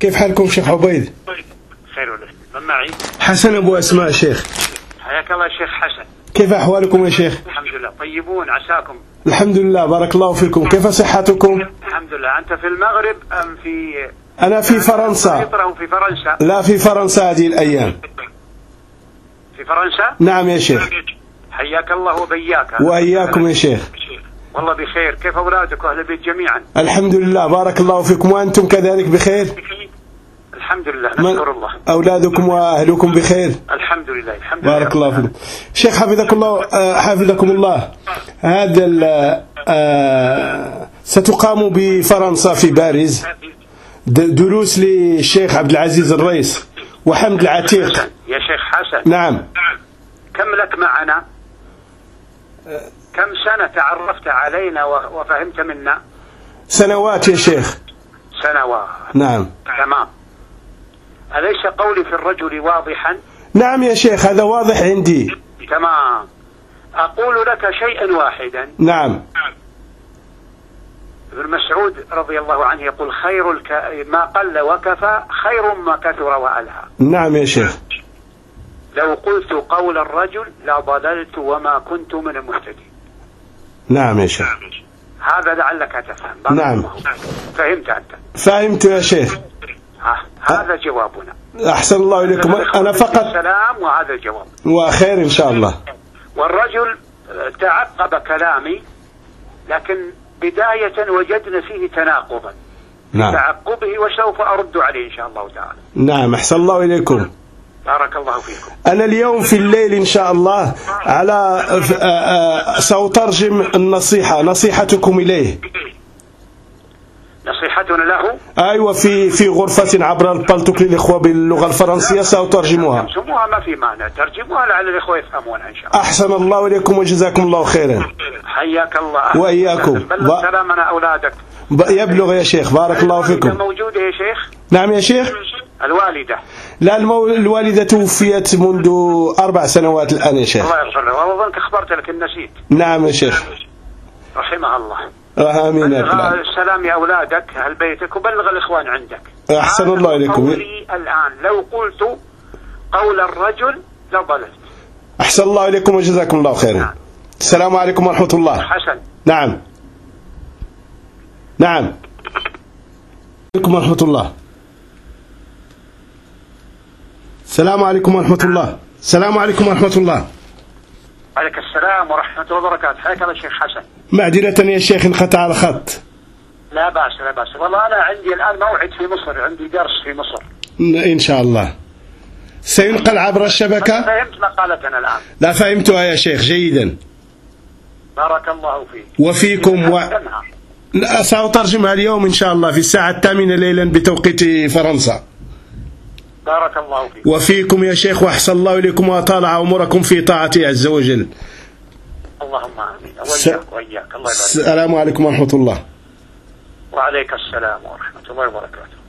كيف حالكم شيخ عبيد؟ خير ولا من معي؟ حسن أبو أسماء شيخ. حياك الله شيخ حسن. كيف أحوالكم يا شيخ؟ الحمد لله طيبون عساكم. الحمد لله بارك الله فيكم. كيف صحتكم؟ الحمد لله. أنت في المغرب أم في؟ أنا في فرنسا. في فرنسا. لا في فرنسا هذه الأيام. في فرنسا؟ نعم يا شيخ. حياك الله وبياك. وإياكم يا شيخ. والله بخير. كيف أولادك وأهل البيت جميعا؟ الحمد لله بارك الله فيكم. وأنتم كذلك بخير؟ الحمد لله نشكر الله. أولادكم وأهلكم بخير؟ الحمد لله الحمد لله. بارك الله فيكم. شيخ حفظكم الله هذا ستقام بفرنسا في باريس دروس للشيخ عبد العزيز الرئيس وحمد العتيق. يا شيخ حسن. نعم. كم لك معنا؟ كم سنة تعرفت علينا وفهمت منا؟ سنوات يا شيخ. سنوات. نعم. تمام. أليس قولي في الرجل واضحا؟ نعم يا شيخ هذا واضح عندي. تمام. أقول لك شيئا واحدا. نعم. ابن مسعود رضي الله عنه يقول خير ما قل وكفى خير ما كثر وألهى. نعم يا شيخ. لو قلت قول الرجل لضللت وما كنت من المهتدين. نعم يا شيخ. هذا لعلك تفهم. نعم. فهمت أنت؟ فهمت يا شيخ. هذا جوابنا. أحسن الله إليكم. أنا فقط السلام وهذا الجواب وخير إن شاء الله. والرجل تعقب كلامي لكن بداية وجدنا فيه تناقضا. نعم. تعقبه وسوف أرد عليه إن شاء الله تعالى. نعم. أحسن الله إليكم. بارك الله فيكم. أنا اليوم في الليل إن شاء الله سأترجم نصيحتكم إليه. نصيحتنا له؟ أيوة في غرفة عبر البلتوك للإخوة باللغة الفرنسية سأترجمها. ترجموها ما في معنى. ترجموها لعل الإخوة يفهمونها إن شاء الله. أحسن الله إليكم وجزاكم الله خيرا. حياك الله. وإياكم. بلغ سلامنا أولادك. يبلغ يا شيخ بارك الله فيكم. موجودة يا شيخ؟ نعم يا شيخ. الوالدة؟ لا الوالدة توفيت منذ 4 سنوات الآن يا شيخ. الله يغفر له. والله أظنك أخبرت لكن نسيت. نعم يا شيخ. رحمه الله. آمين. السلام يا أولادك أهل بيتك وبلغ الإخوان عندك. أحسن الله إليكم. قولي الآن لو قلت قول الرجل لضللت. أحسن الله إليكم وجزاكم الله خيرا. نعم. السلام عليكم ورحمة الله. حسن. نعم. نعم. عليكم ورحمة الله. السلام عليكم ورحمة الله. السلام عليكم ورحمة الله. عليك السلام ورحمة الله وبركاته. حياك الله شيخ حسن. معذرة يا شيخ انقطع الخط. لا بأس لا بأس. والله أنا عندي الآن موعد في مصر. عندي درس في مصر. إن شاء الله سينقل عبر الشبكة. فهمت مقالتنا الآن؟ لا فهمتها يا شيخ جيدا. بارك الله فيك. وفيكم سأترجمها اليوم إن شاء الله في الساعة 8 ليلا بتوقيت فرنسا. بارك الله فيك. وفيكم يا شيخ وأحسن الله إليكم وأطال عمركم في طاعته عز وجل. اللهم آمين. وإياك وإياك. الله يبارك. السلام عليكم ورحمة الله. وعليك السلام ورحمة الله وبركاته.